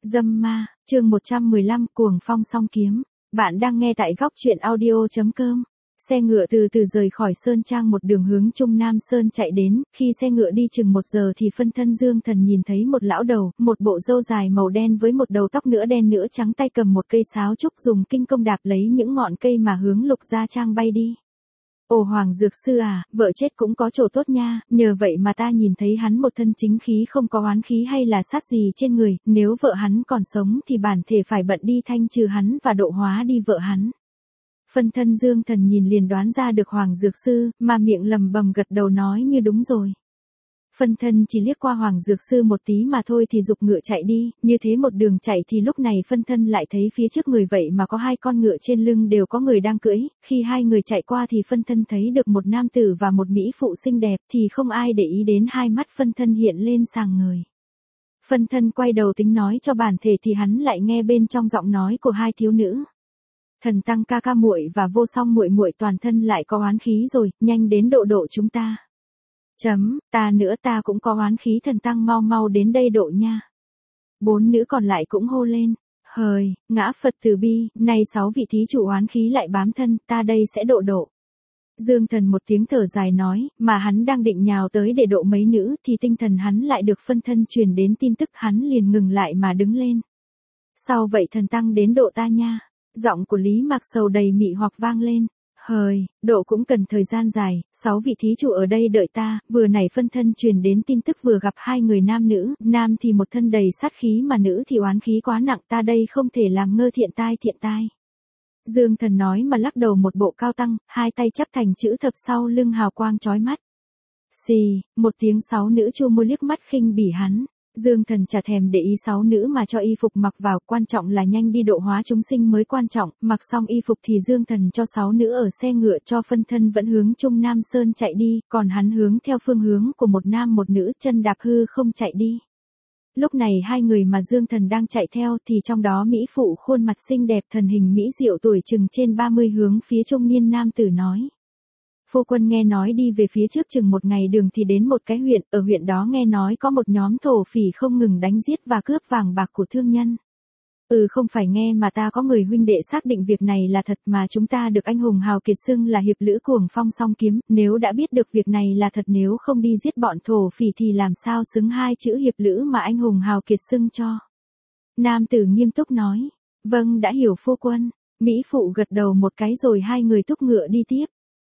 Dâm ma, chương 115 cuồng phong song kiếm. Bạn đang nghe tại góc truyện audio.com. Xe ngựa từ từ rời khỏi Sơn Trang một đường hướng Trung Nam Sơn chạy đến, khi xe ngựa đi chừng 1 giờ thì phân thân Dương Thần nhìn thấy một lão đầu, một bộ râu dài màu đen với một đầu tóc nửa đen nửa trắng, tay cầm một cây sáo trúc dùng kinh công đạp lấy những ngọn cây mà hướng Lục Gia Trang bay đi. Ồ Hoàng Dược Sư à, vợ chết cũng có chỗ tốt nha, nhờ vậy mà ta nhìn thấy hắn một thân chính khí, không có oán khí hay là sát gì trên người, nếu vợ hắn còn sống thì bản thể phải bận đi thanh trừ hắn và độ hóa đi vợ hắn. Phân thân Dương Thần nhìn liền đoán ra được Hoàng Dược Sư, mà miệng lầm bầm gật đầu nói như đúng rồi. Phân thân chỉ liếc qua Hoàng Dược Sư một tí mà thôi thì giục ngựa chạy đi, như thế một đường chạy thì lúc này phân thân lại thấy phía trước người vậy mà có 2 con ngựa trên lưng đều có người đang cưỡi, khi 2 người chạy qua thì phân thân thấy được một nam tử và một mỹ phụ xinh đẹp thì không ai để ý đến, hai mắt phân thân hiện lên sàng người. Phân thân quay đầu tính nói cho bản thể thì hắn lại nghe bên trong giọng nói của 2 thiếu nữ. Thần Tăng ca ca muội và Vô Song muội muội toàn thân lại có oán khí rồi, nhanh đến độ chúng ta. Ta nữa ta cũng có oán khí, Thần Tăng mau mau đến đây độ nha. 4 nữ còn lại cũng hô lên. Hời, ngã Phật từ bi, nay 6 vị thí chủ oán khí lại bám thân, ta đây sẽ độ. Dương Thần một tiếng thở dài nói, mà hắn đang định nhào tới để độ mấy nữ thì tinh thần hắn lại được phân thân truyền đến tin tức, hắn liền ngừng lại mà đứng lên. Sao vậy Thần Tăng đến độ ta nha? Giọng của Lý Mạc Sầu đầy mị hoặc vang lên. Hời, độ cũng cần thời gian dài, 6 vị thí chủ ở đây đợi ta, vừa nãy phân thân truyền đến tin tức vừa gặp 2 người nam nữ, nam thì một thân đầy sát khí mà nữ thì oán khí quá nặng, ta đây không thể làm ngơ thiện tai. Dương Thần nói mà lắc đầu một bộ cao tăng, 2 tay chắp thành chữ thập sau lưng hào quang chói mắt. Xì, một tiếng 6 nữ chu môi liếc mắt khinh bỉ hắn. Dương Thần chả thèm để ý 6 nữ mà cho y phục mặc vào, quan trọng là nhanh đi độ hóa chúng sinh mới quan trọng, mặc xong y phục thì Dương Thần cho 6 nữ ở xe ngựa, cho phân thân vẫn hướng Trung Nam Sơn chạy đi, còn hắn hướng theo phương hướng của một nam một nữ, chân đạp hư không chạy đi. Lúc này 2 người mà Dương Thần đang chạy theo thì trong đó mỹ phụ khuôn mặt xinh đẹp thần hình mỹ diệu tuổi chừng trên 30 hướng phía trung niên nam tử nói. Phu quân nghe nói đi về phía trước chừng 1 ngày đường thì đến một cái huyện, ở huyện đó nghe nói có một nhóm thổ phỉ không ngừng đánh giết và cướp vàng bạc của thương nhân. Không phải nghe mà ta có người huynh đệ xác định việc này là thật, mà chúng ta được anh hùng hào kiệt xưng là hiệp lữ cuồng phong song kiếm, nếu đã biết được việc này là thật, nếu không đi giết bọn thổ phỉ thì làm sao xứng 2 chữ hiệp lữ mà anh hùng hào kiệt xưng cho. Nam tử nghiêm túc nói, vâng đã hiểu phu quân. Mỹ phụ gật đầu một cái rồi 2 người thúc ngựa đi tiếp.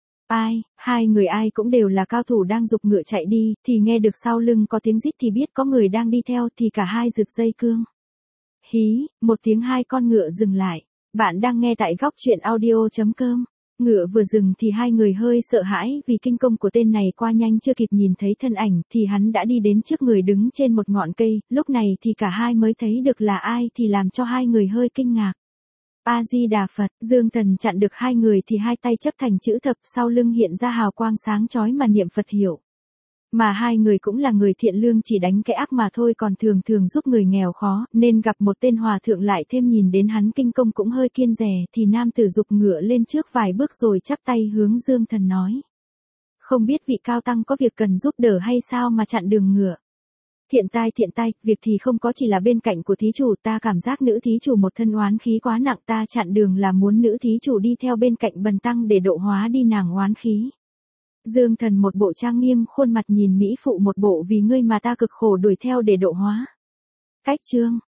2 người ai cũng đều là cao thủ đang giục ngựa chạy đi, thì nghe được sau lưng có tiếng rít thì biết có người đang đi theo, thì cả 2 giật dây cương. Hí, một tiếng 2 con ngựa dừng lại. Bạn đang nghe tại góc truyện audio.com. Ngựa vừa dừng thì 2 người hơi sợ hãi vì kinh công của tên này qua nhanh, chưa kịp nhìn thấy thân ảnh thì hắn đã đi đến trước người đứng trên một ngọn cây, lúc này thì cả 2 mới thấy được là ai thì làm cho 2 người hơi kinh ngạc. A-di-đà Phật, Dương Thần chặn được 2 người thì 2 tay chấp thành chữ thập, sau lưng hiện ra hào quang sáng chói mà niệm Phật hiệu. Mà 2 người cũng là người thiện lương, chỉ đánh kẻ ác mà thôi, còn thường giúp người nghèo khó, nên gặp một tên hòa thượng lại thêm nhìn đến hắn kinh công cũng hơi kiêng dè, thì nam tử giục ngựa lên trước vài bước rồi chắp tay hướng Dương Thần nói. Không biết vị cao tăng có việc cần giúp đỡ hay sao mà chặn đường ngựa. Thiện tai, việc thì không có, chỉ là bên cạnh của thí chủ ta cảm giác nữ thí chủ một thân oán khí quá nặng, ta chặn đường là muốn nữ thí chủ đi theo bên cạnh bần tăng để độ hóa đi nàng oán khí. Dương Thần một bộ trang nghiêm khuôn mặt nhìn mỹ phụ một bộ vì ngươi mà ta cực khổ đuổi theo để độ hóa. Cách chương,